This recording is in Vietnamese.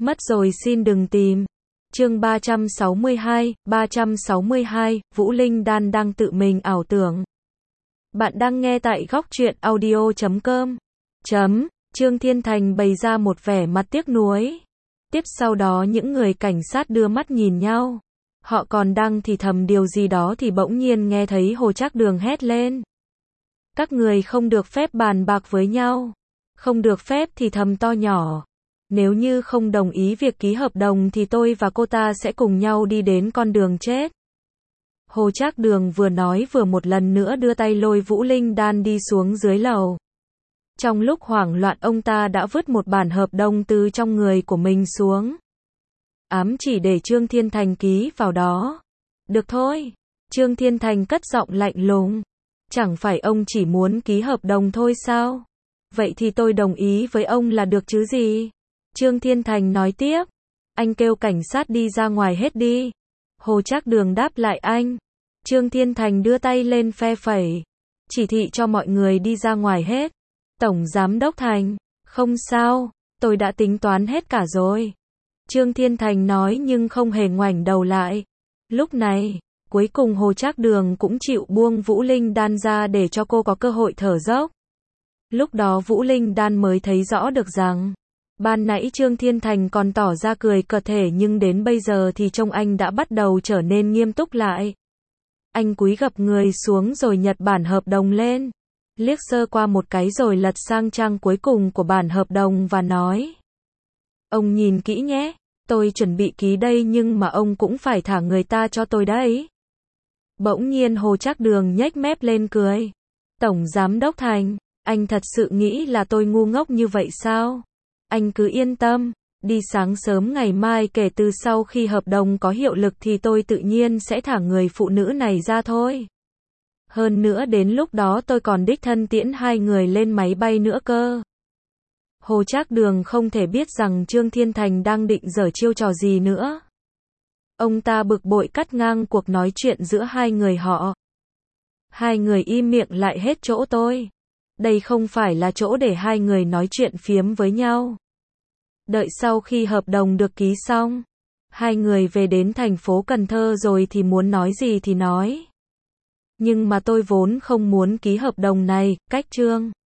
Mất rồi xin đừng tìm. Chương 362, Vũ Linh Đan đang tự mình ảo tưởng. Bạn đang nghe tại góc truyện audio.com. Trương Thiên Thành bày ra một vẻ mặt tiếc nuối. Tiếp sau đó những người cảnh sát đưa mắt nhìn nhau. Họ còn đang thì thầm điều gì đó thì bỗng nhiên nghe thấy Hồ Trác Đường hét lên. Các người không được phép bàn bạc với nhau. Không được phép thì thầm to nhỏ. Nếu như không đồng ý việc ký hợp đồng thì tôi và cô ta sẽ cùng nhau đi đến con đường chết. Hồ Trác Đường vừa nói vừa một lần nữa đưa tay lôi Vũ Linh Đan đi xuống dưới lầu. Trong lúc hoảng loạn ông ta đã vứt một bản hợp đồng từ trong người của mình xuống. Ám chỉ để Trương Thiên Thành ký vào đó. Được thôi. Trương Thiên Thành cất giọng lạnh lùng. Chẳng phải ông chỉ muốn ký hợp đồng thôi sao? Vậy thì tôi đồng ý với ông là được chứ gì? Trương Thiên Thành nói tiếp. Anh kêu cảnh sát đi ra ngoài hết đi. Hồ Trác Đường đáp lại anh. Trương Thiên Thành đưa tay lên phe phẩy. Chỉ thị cho mọi người đi ra ngoài hết. Tổng Giám Đốc Thành. Không sao, tôi đã tính toán hết cả rồi. Trương Thiên Thành nói nhưng không hề ngoảnh đầu lại. Lúc này, cuối cùng Hồ Trác Đường cũng chịu buông Vũ Linh Đan ra để cho cô có cơ hội thở dốc. Lúc đó Vũ Linh Đan mới thấy rõ được rằng, ban nãy Trương Thiên Thành còn tỏ ra cười cợt thể nhưng đến bây giờ thì trông anh đã bắt đầu trở nên nghiêm túc lại. Anh cúi gập người xuống rồi nhặt bản hợp đồng lên. Liếc sơ qua một cái rồi lật sang trang cuối cùng của bản hợp đồng và nói. Ông nhìn kỹ nhé, tôi chuẩn bị ký đây nhưng mà ông cũng phải thả người ta cho tôi đấy. Bỗng nhiên Hồ Trác Đường nhếch mép lên cười. Tổng Giám Đốc Thành, anh thật sự nghĩ là tôi ngu ngốc như vậy sao? Anh cứ yên tâm, đi sáng sớm ngày mai kể từ sau khi hợp đồng có hiệu lực thì tôi tự nhiên sẽ thả người phụ nữ này ra thôi. Hơn nữa đến lúc đó tôi còn đích thân tiễn hai người lên máy bay nữa cơ. Hồ Trác Đường không thể biết rằng Trương Thiên Thành đang định giở chiêu trò gì nữa. Ông ta bực bội cắt ngang cuộc nói chuyện giữa hai người họ. Hai người im miệng lại hết chỗ tôi. Đây không phải là chỗ để hai người nói chuyện phiếm với nhau. Đợi sau khi hợp đồng được ký xong, hai người về đến thành phố Cần Thơ rồi thì muốn nói gì thì nói. Nhưng mà tôi vốn không muốn ký hợp đồng này, cách Trương